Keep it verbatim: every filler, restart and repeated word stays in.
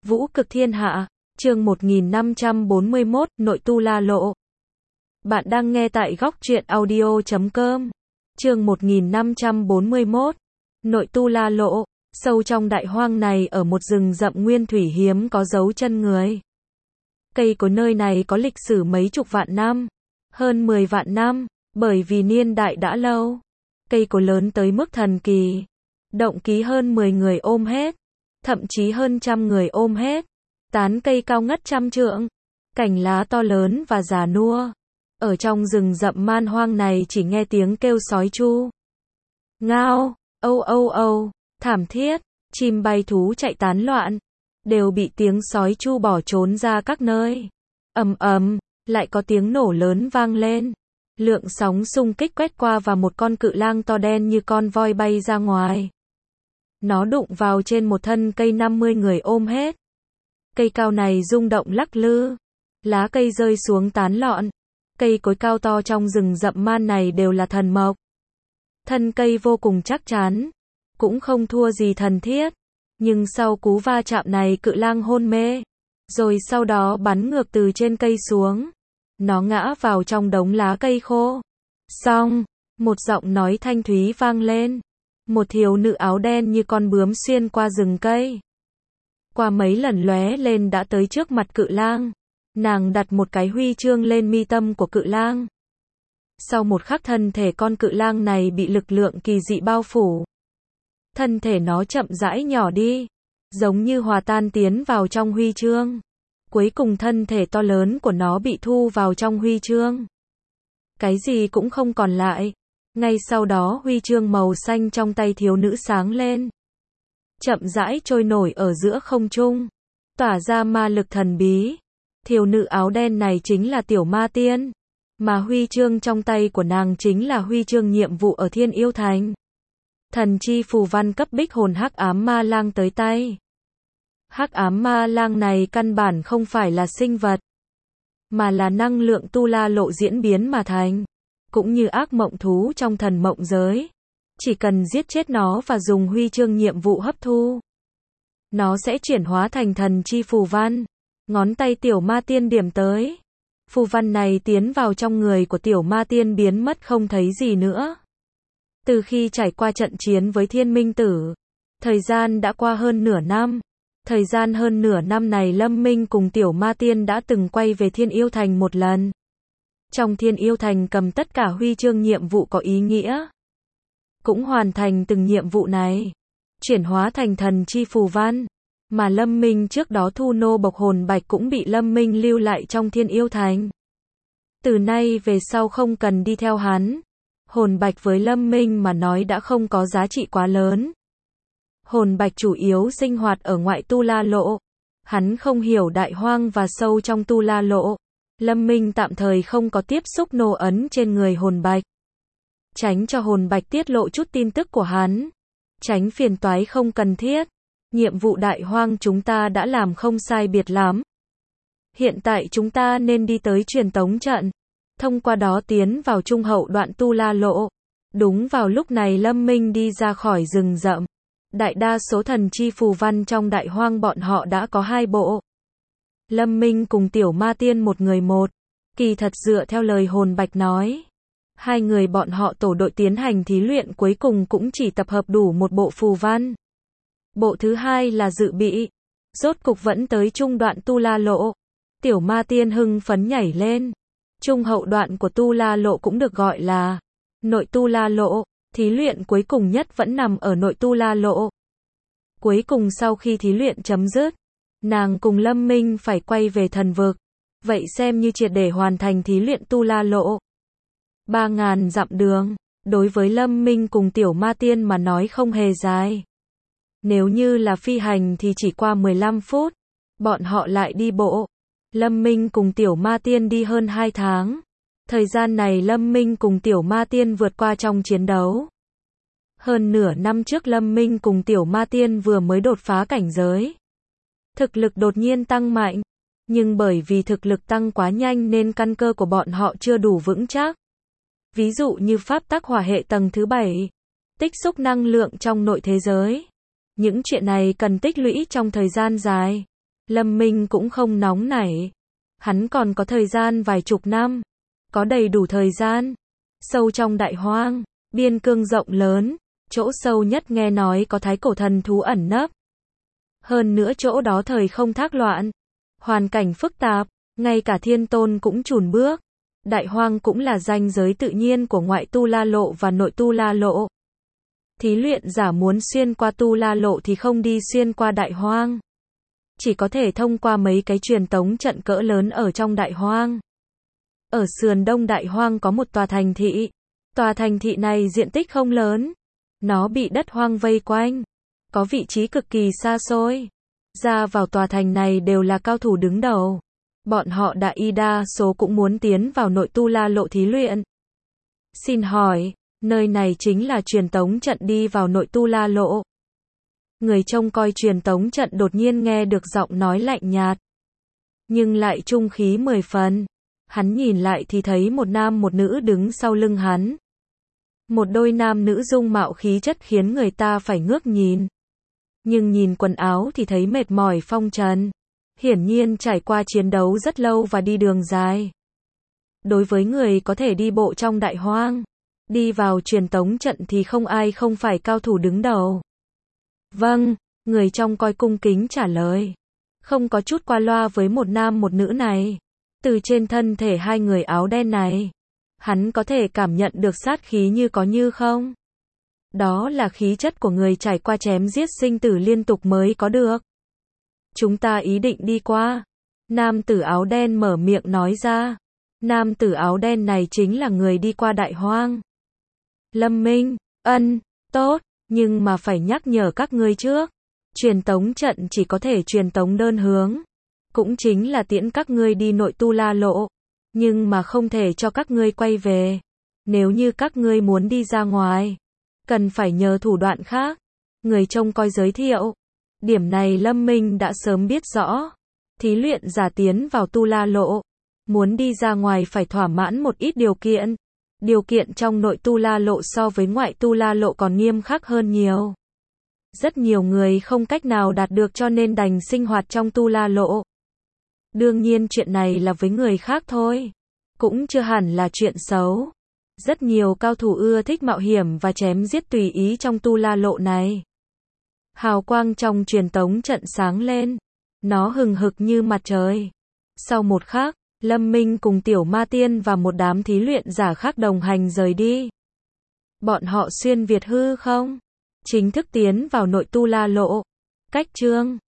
Vũ cực thiên hạ, chương một nghìn năm trăm bốn mươi mốt, Nội tu La Lộ. Bạn đang nghe tại góc truyện audio chấm com. Chương một nghìn năm trăm bốn mươi mốt, Nội tu La Lộ. Sâu trong đại hoang này ở một rừng rậm nguyên thủy hiếm có dấu chân người. Cây cối nơi này có lịch sử mấy chục vạn năm, hơn mười vạn năm, bởi vì niên đại đã lâu. Cây cối lớn tới mức thần kỳ, động ký hơn mười người ôm hết, thậm chí hơn trăm người ôm hết. Tán cây cao ngất trăm trượng, cành lá to lớn và già nua. Ở trong rừng rậm man hoang này chỉ nghe tiếng kêu sói chu, ngao, âu âu âu, thảm thiết, chim bay thú chạy tán loạn, đều bị tiếng sói chu bỏ trốn ra các nơi. Ầm ầm, lại có tiếng nổ lớn vang lên. Lượng sóng xung kích quét qua và một con cự lang to đen như con voi bay ra ngoài. Nó đụng vào trên một thân cây năm mươi người ôm hết. Cây cao này rung động lắc lư, lá cây rơi xuống tán loạn. Cây cối cao to trong rừng rậm man này đều là thần mộc. Thân cây vô cùng chắc chắn, cũng không thua gì thần thiết. Nhưng sau cú va chạm này cự lang hôn mê, rồi sau đó bắn ngược từ trên cây xuống. Nó ngã vào trong đống lá cây khô. Xong, một giọng nói thanh thúy vang lên. Một thiếu nữ áo đen như con bướm xuyên qua rừng cây. Qua mấy lần lóe lên đã tới trước mặt cự lang. Nàng đặt một cái huy chương lên mi tâm của cự lang. Sau một khắc thân thể con cự lang này bị lực lượng kỳ dị bao phủ. Thân thể nó chậm rãi nhỏ đi, giống như hòa tan tiến vào trong huy chương. Cuối cùng thân thể to lớn của nó bị thu vào trong huy chương. Cái gì cũng không còn lại. Ngay sau đó huy chương màu xanh trong tay thiếu nữ sáng lên. Chậm rãi trôi nổi ở giữa không trung, tỏa ra ma lực thần bí. Thiếu nữ áo đen này chính là Tiểu Ma Tiên, mà huy chương trong tay của nàng chính là huy chương nhiệm vụ ở Thiên Yêu Thành. Thần chi phù văn cấp bích hồn hắc ám ma lang tới tay. Hắc ám ma lang này căn bản không phải là sinh vật, mà là năng lượng tu la lộ diễn biến mà thành, cũng như ác mộng thú trong thần mộng giới. Chỉ cần giết chết nó và dùng huy chương nhiệm vụ hấp thu, nó sẽ chuyển hóa thành thần chi phù văn. Ngón tay Tiểu Ma Tiên điểm tới, phù văn này tiến vào trong người của Tiểu Ma Tiên biến mất không thấy gì nữa. Từ khi trải qua trận chiến với Thiên Minh Tử, thời gian đã qua hơn nửa năm. Thời gian hơn nửa năm này Lâm Minh cùng Tiểu Ma Tiên đã từng quay về Thiên Yêu Thành một lần. Trong Thiên Yêu Thành cầm tất cả huy chương nhiệm vụ có ý nghĩa. Cũng hoàn thành từng nhiệm vụ này, chuyển hóa thành thần chi phù văn. Mà Lâm Minh trước đó thu nô bộc hồn bạch cũng bị Lâm Minh lưu lại trong Thiên Yêu Thành. Từ nay về sau không cần đi theo hắn. Hồn bạch với Lâm Minh mà nói đã không có giá trị quá lớn. Hồn bạch chủ yếu sinh hoạt ở ngoại tu la lộ. Hắn không hiểu đại hoang và sâu trong tu la lộ. Lâm Minh tạm thời không có tiếp xúc nô ấn trên người hồn bạch, tránh cho hồn bạch tiết lộ chút tin tức của hắn, tránh phiền toái không cần thiết. Nhiệm vụ đại hoang chúng ta đã làm không sai biệt lắm. Hiện tại chúng ta nên đi tới truyền tống trận, thông qua đó tiến vào trung hậu đoạn tu la lộ. Đúng vào lúc này Lâm Minh đi ra khỏi rừng rậm. Đại đa số thần chi phù văn trong đại hoang bọn họ đã có hai bộ. Lâm Minh cùng Tiểu Ma Tiên một người một. Kỳ thật dựa theo lời hồn bạch nói, hai người bọn họ tổ đội tiến hành thí luyện cuối cùng cũng chỉ tập hợp đủ một bộ phù văn. Bộ thứ hai là dự bị. Rốt cục vẫn tới trung đoạn tu la lộ. Tiểu Ma Tiên hưng phấn nhảy lên. Trung hậu đoạn của tu la lộ cũng được gọi là nội tu la lộ. Thí luyện cuối cùng nhất vẫn nằm ở nội tu la lộ. Cuối cùng sau khi thí luyện chấm dứt, nàng cùng Lâm Minh phải quay về thần vực. Vậy xem như triệt để hoàn thành thí luyện tu la lộ. Ba ngàn dặm đường, đối với Lâm Minh cùng Tiểu Ma Tiên mà nói không hề dài. Nếu như là phi hành thì chỉ qua mười lăm phút, bọn họ lại đi bộ. Lâm Minh cùng Tiểu Ma Tiên đi hơn hai tháng. Thời gian này Lâm Minh cùng Tiểu Ma Tiên vượt qua trong chiến đấu. Hơn nửa năm trước Lâm Minh cùng Tiểu Ma Tiên vừa mới đột phá cảnh giới. Thực lực đột nhiên tăng mạnh, nhưng bởi vì thực lực tăng quá nhanh nên căn cơ của bọn họ chưa đủ vững chắc. Ví dụ như pháp tắc hỏa hệ tầng thứ bảy, tích xúc năng lượng trong nội thế giới. Những chuyện này cần tích lũy trong thời gian dài. Lâm Minh cũng không nóng nảy. Hắn còn có thời gian vài chục năm. Có đầy đủ thời gian. Sâu trong đại hoang, biên cương rộng lớn, chỗ sâu nhất nghe nói có thái cổ thần thú ẩn nấp. Hơn nữa chỗ đó thời không thác loạn, hoàn cảnh phức tạp, ngay cả thiên tôn cũng chùn bước. Đại hoang cũng là ranh giới tự nhiên của ngoại tu la lộ và nội tu la lộ. Thí luyện giả muốn xuyên qua tu la lộ thì không đi xuyên qua đại hoang. Chỉ có thể thông qua mấy cái truyền tống trận cỡ lớn ở trong đại hoang. Ở sườn đông đại hoang có một tòa thành thị. Tòa thành thị này diện tích không lớn. Nó bị đất hoang vây quanh. Có vị trí cực kỳ xa xôi. Ra vào tòa thành này đều là cao thủ đứng đầu. Bọn họ đại đa số cũng muốn tiến vào nội tu la lộ thí luyện. Xin hỏi, nơi này chính là truyền tống trận đi vào nội tu la lộ. Người trông coi truyền tống trận đột nhiên nghe được giọng nói lạnh nhạt. Nhưng lại trung khí mười phần. Hắn nhìn lại thì thấy một nam một nữ đứng sau lưng hắn. Một đôi nam nữ dung mạo khí chất khiến người ta phải ngước nhìn. Nhưng nhìn quần áo thì thấy mệt mỏi phong trần. Hiển nhiên trải qua chiến đấu rất lâu và đi đường dài. Đối với người có thể đi bộ trong đại hoang, đi vào truyền tống trận thì không ai không phải cao thủ đứng đầu. Vâng, người trong coi cung kính trả lời. Không có chút qua loa với một nam một nữ này. Từ trên thân thể hai người áo đen này, hắn có thể cảm nhận được sát khí như có như không. Đó là khí chất của người trải qua chém giết sinh tử liên tục mới có được. Chúng ta ý định đi qua. Nam tử áo đen mở miệng nói ra. Nam tử áo đen này chính là người đi qua đại hoang. Lâm Minh, ân, tốt, nhưng mà phải nhắc nhở các ngươi trước. Truyền tống trận chỉ có thể truyền tống đơn hướng. Cũng chính là tiễn các ngươi đi nội tu la lộ. Nhưng mà không thể cho các ngươi quay về. Nếu như các ngươi muốn đi ra ngoài, cần phải nhờ thủ đoạn khác. Người trông coi giới thiệu. Điểm này Lâm Minh đã sớm biết rõ. Thí luyện giả tiến vào tu la lộ. Muốn đi ra ngoài phải thỏa mãn một ít điều kiện. Điều kiện trong nội tu la lộ so với ngoại tu la lộ còn nghiêm khắc hơn nhiều. Rất nhiều người không cách nào đạt được cho nên đành sinh hoạt trong tu la lộ. Đương nhiên chuyện này là với người khác thôi. Cũng chưa hẳn là chuyện xấu. Rất nhiều cao thủ ưa thích mạo hiểm và chém giết tùy ý trong tu la lộ này. Hào quang trong truyền tống trận sáng lên. Nó hừng hực như mặt trời. Sau một khắc, Lâm Minh cùng Tiểu Ma Tiên và một đám thí luyện giả khác đồng hành rời đi. Bọn họ xuyên việt hư không? Chính thức tiến vào nội tu la lộ. Cách chương